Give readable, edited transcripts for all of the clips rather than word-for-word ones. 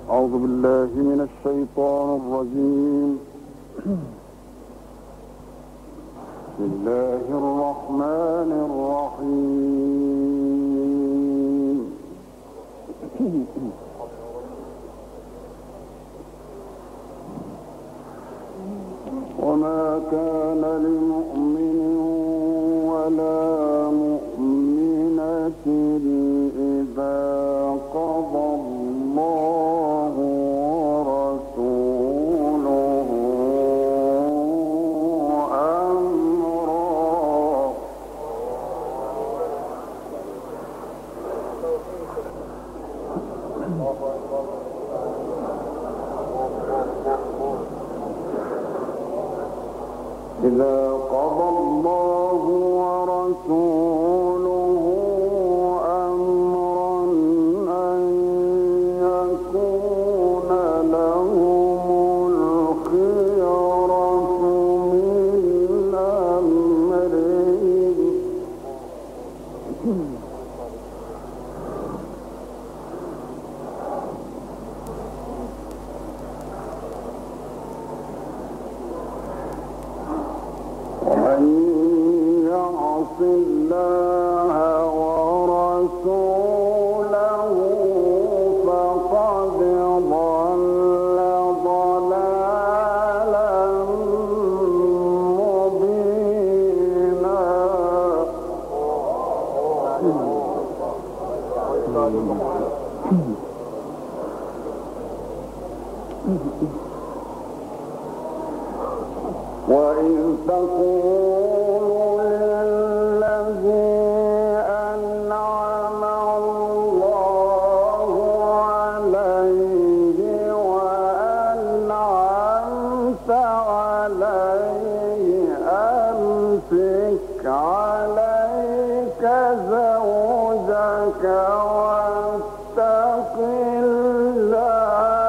أعوذ بالله من الشيطان الرجيم. بسم الله الرحمن الرحيم. وما كان لمؤمن ولا مؤمنة إذا قضى الله ورسوله أمرا إذا قضى الله ورسوله أمرا أن يكون لهم الخيرة من أمرهم ومن يعص الله ورسوله فقد ضل ضلالا مبينا. وإذ تقول للذي أنعم الله عليه وأنعمت عليه أمسك عليك زوجك واتق الله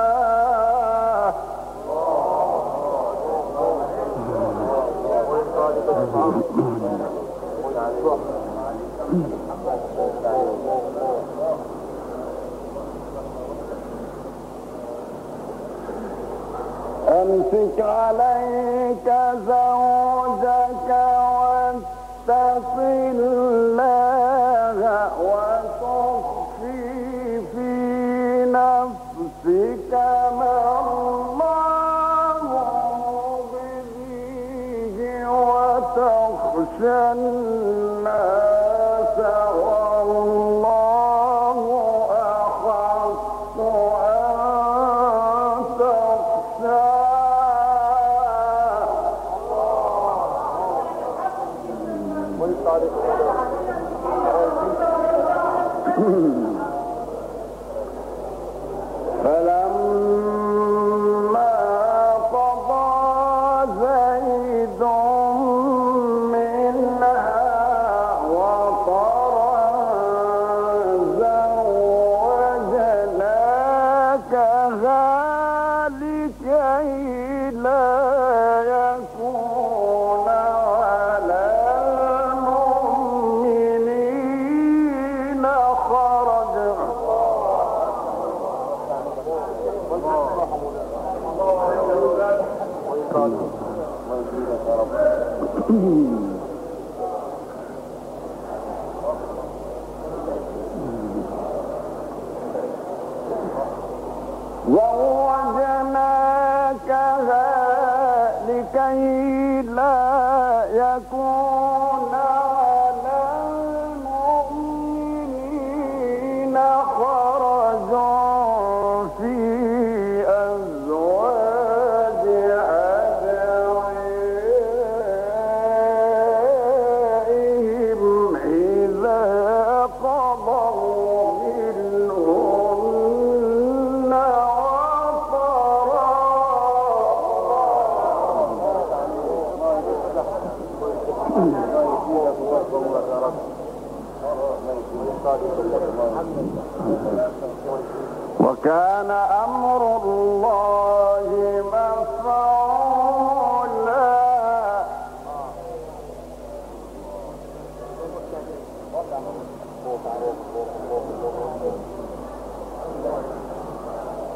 أمسك عليك زوجك واتق الله وتخفي في نفسك ما الله مبديه وتخشى الناس والله أحق أن فلما قضى زيد منها وطرا زوجناكها لكي لا يكون على المؤمنين حرج زوجناكها لكي لا يكون على المؤمنين حرج في أزواج أدعيائهم إذا قضوا منهن وكان أمر الله مفعولا.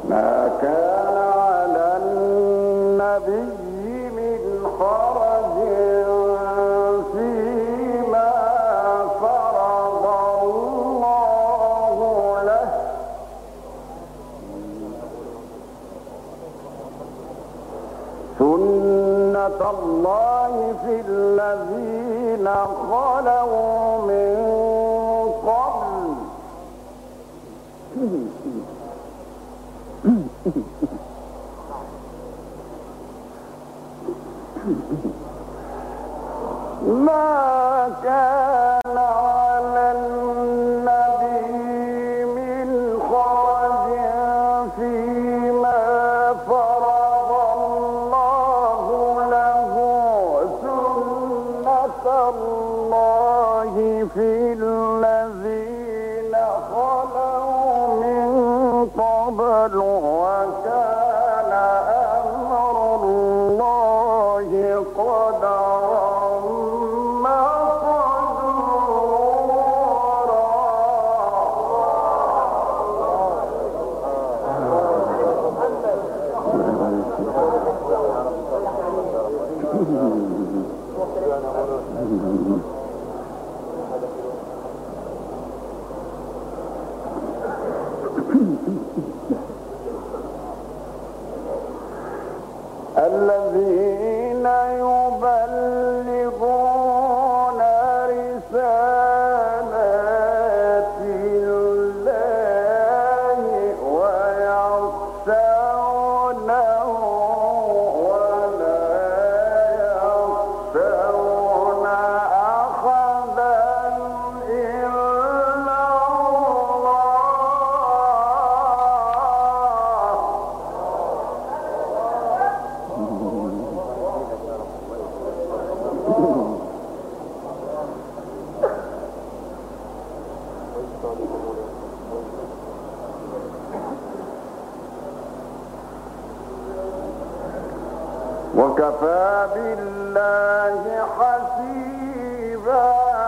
ما كان على النبي من حرج فيما فرض الله له سنة الله في الذين خلوا من قبل ما كان على النبي من حرج فيما فرض الله له سنة الله في الذين خلوا من قبل وكان أمر الله قدرا مقدورا. الذين يبلغون رسالات الله ويخشونه ولا يخشون أحدا إلا الله. وكفى بالله حسيبا.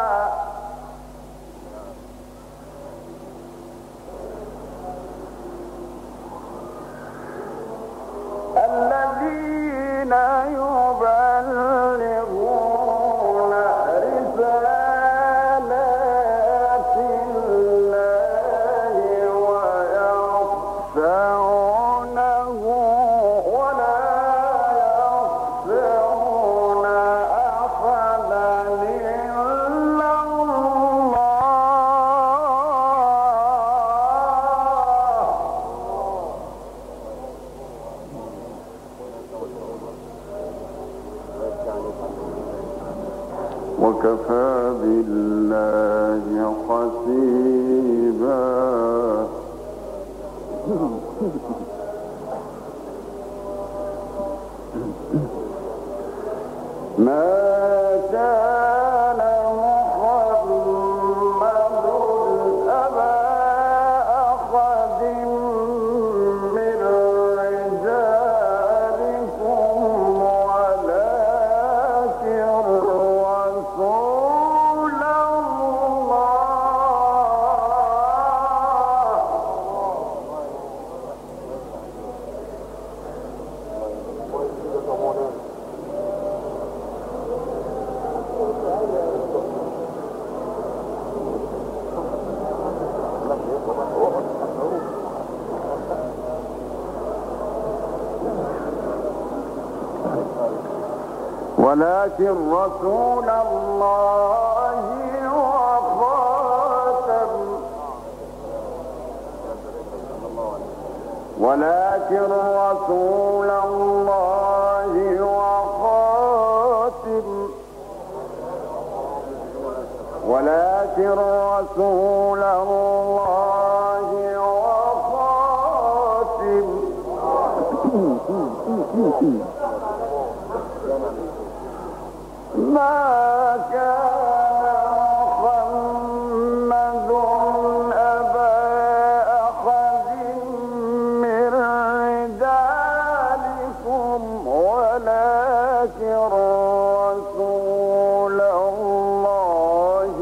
الذين يبلغون رسالات الله ويخشونه ولا يخشون أحدا إلا الله. وكفى بالله حسيبا. ما كان محمد أبا أحد من رجالكم ولكن رسول الله ولكن رسول الله وخاتم ولكن رسول الله وخاتم ولكن رسول الله وخاتم ما كان محمد أبا أحد من رجالكم ولكن رسول الله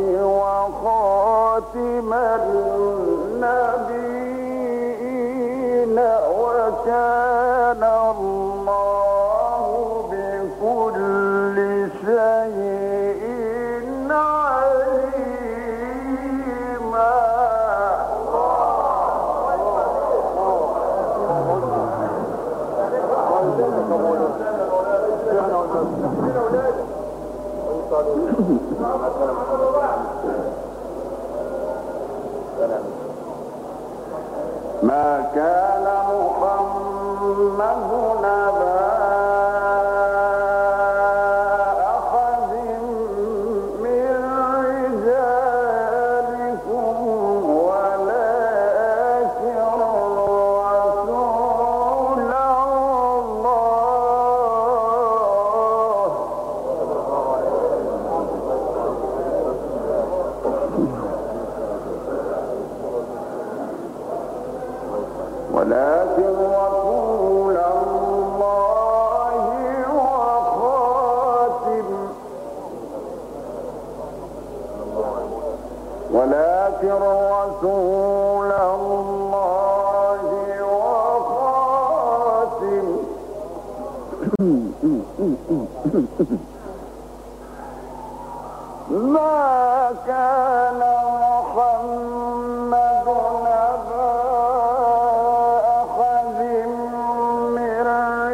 وخاتم النبيين وكان الله بكل شيء عليما. ما كان محمد أبا أحد من رجالكم ولكن رسول ولكن رسول الله وخاتم ما كان محمد أبا أحد من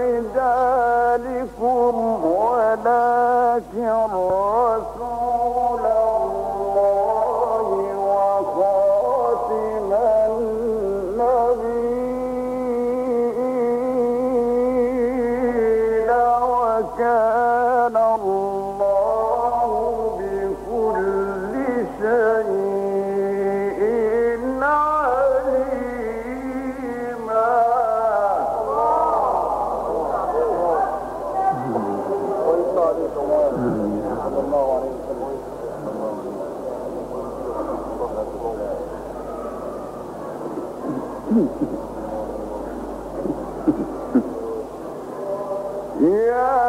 رجالكم ولكن رسول الله وخاتم النبيين وكان الله بكل شيء عليما. يا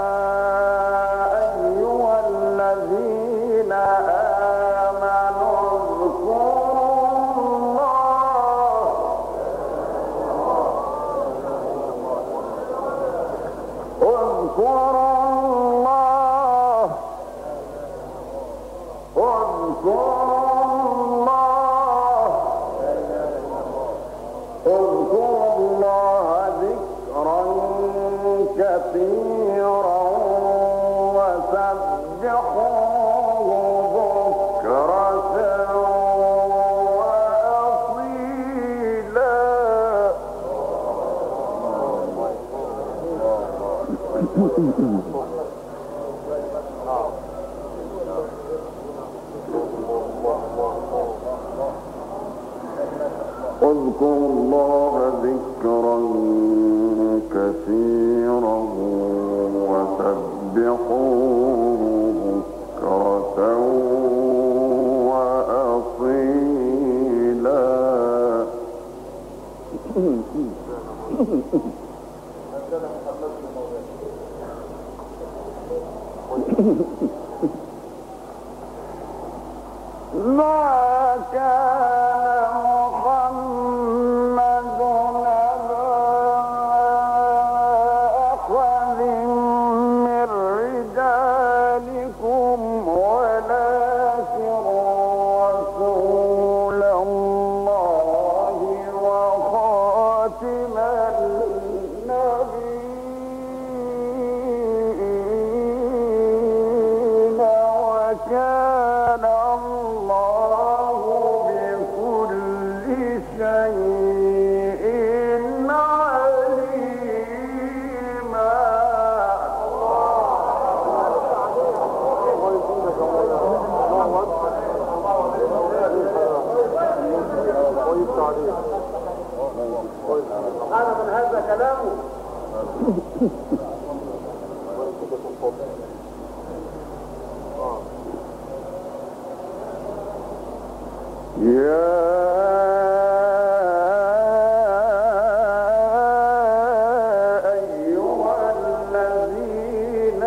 أيها الذين آمنوا اذكروا الله ذكرا كثيرا وسبحوه بكرة وأصيلا. اذكروا الله ذكرا كثيرا وسبحوه بكرة وأصيلا. ما كان محمد أبا أحد من رجالكم ولكن رسول الله وخاتم النبيين وكان الله بكل شيء عليما. هذا من هذا كلامه. يا أيها الذين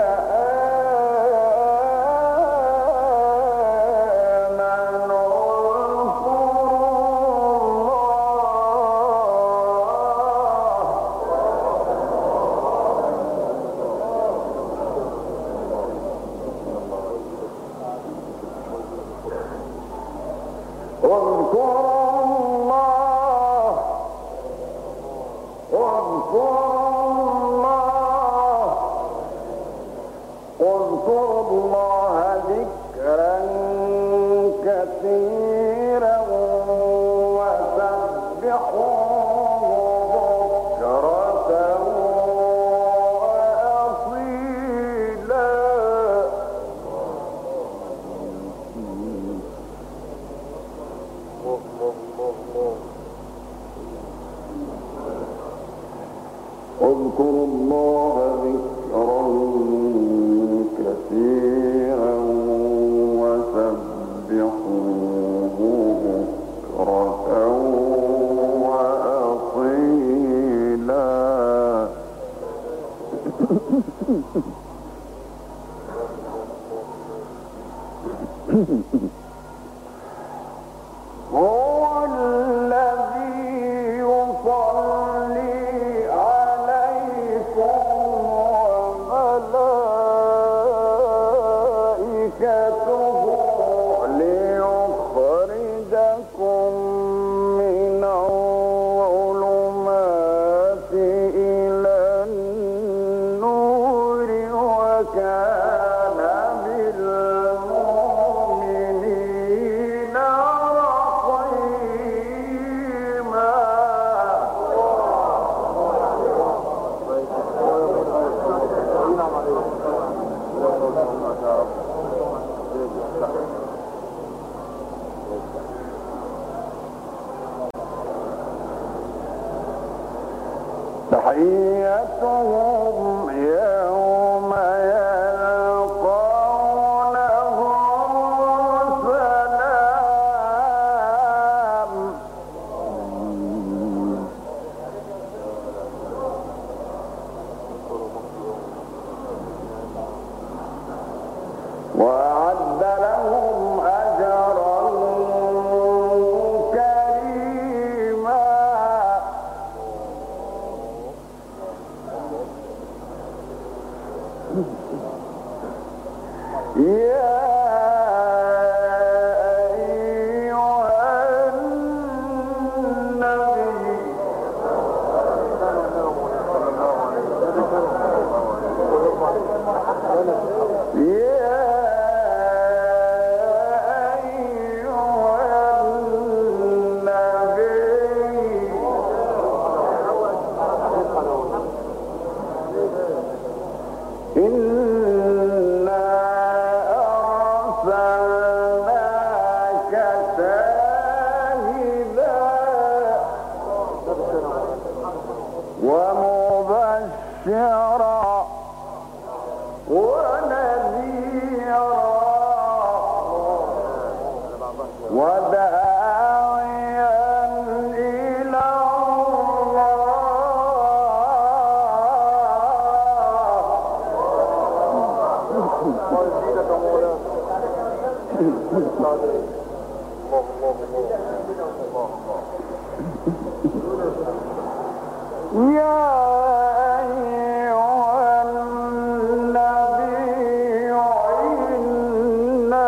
آمنوا اذكروا الله اذكروا الله ذكرا كثيرا وسبحوه بكرة وأصيلا. اذكروا الله ذكرا كثيرا وسبحوه بكرة وأصيلا. هو الذي يصلي عليكم وملائكته ليخرجكم من الظلمات إلى النور وكان بالمؤمنين رحيما. تحيتهم يوم يلقونه سلام. وأعد لهم أجرا كريما. يا أيها النبي إنا أرسلناك شاهدا ومبشرا ونذيرا وداعيا إلى يا أيها النبي إنا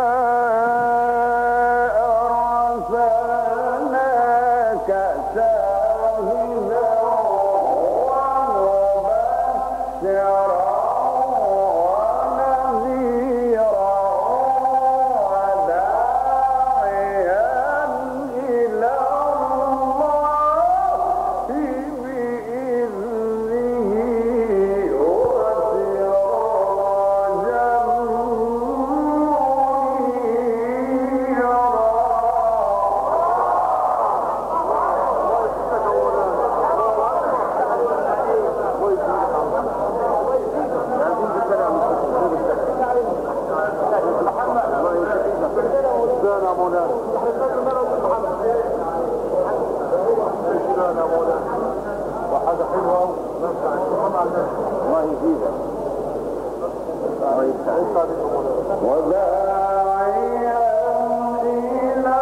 أرسلناك شاهدا ومبشرا ونذيرا وداعيا إلى الله بإذنه وسراجا منيرا. وحاجة حلوة الله يزيدك وداعيا إلى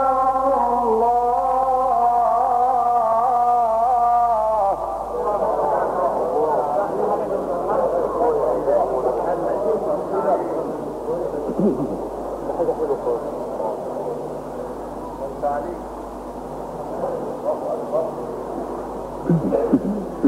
الله.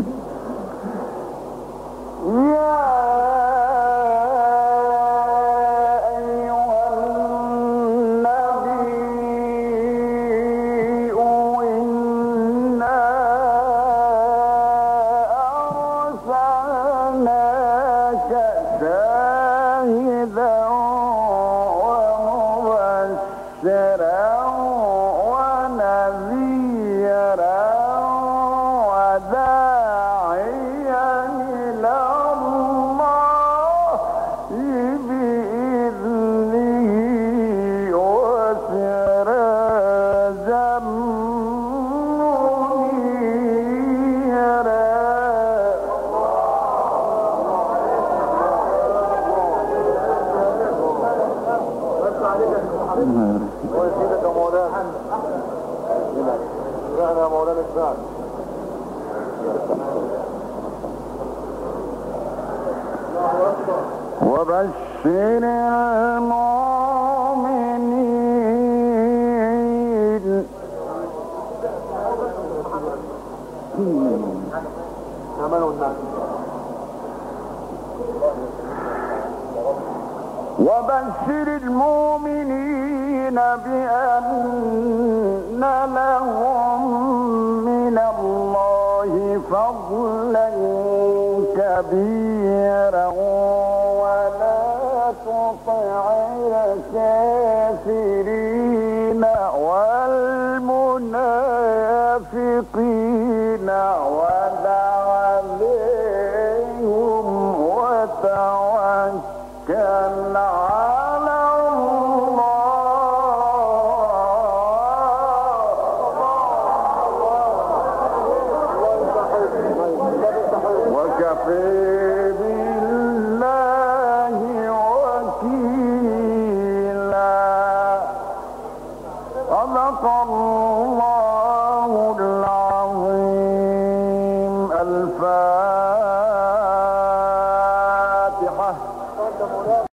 وبشر المؤمنين بأن لهم من الله فضلا كبيرا ولا تطع الكافرين والمنافقين ودع عليهم وتوكل على الله وكفى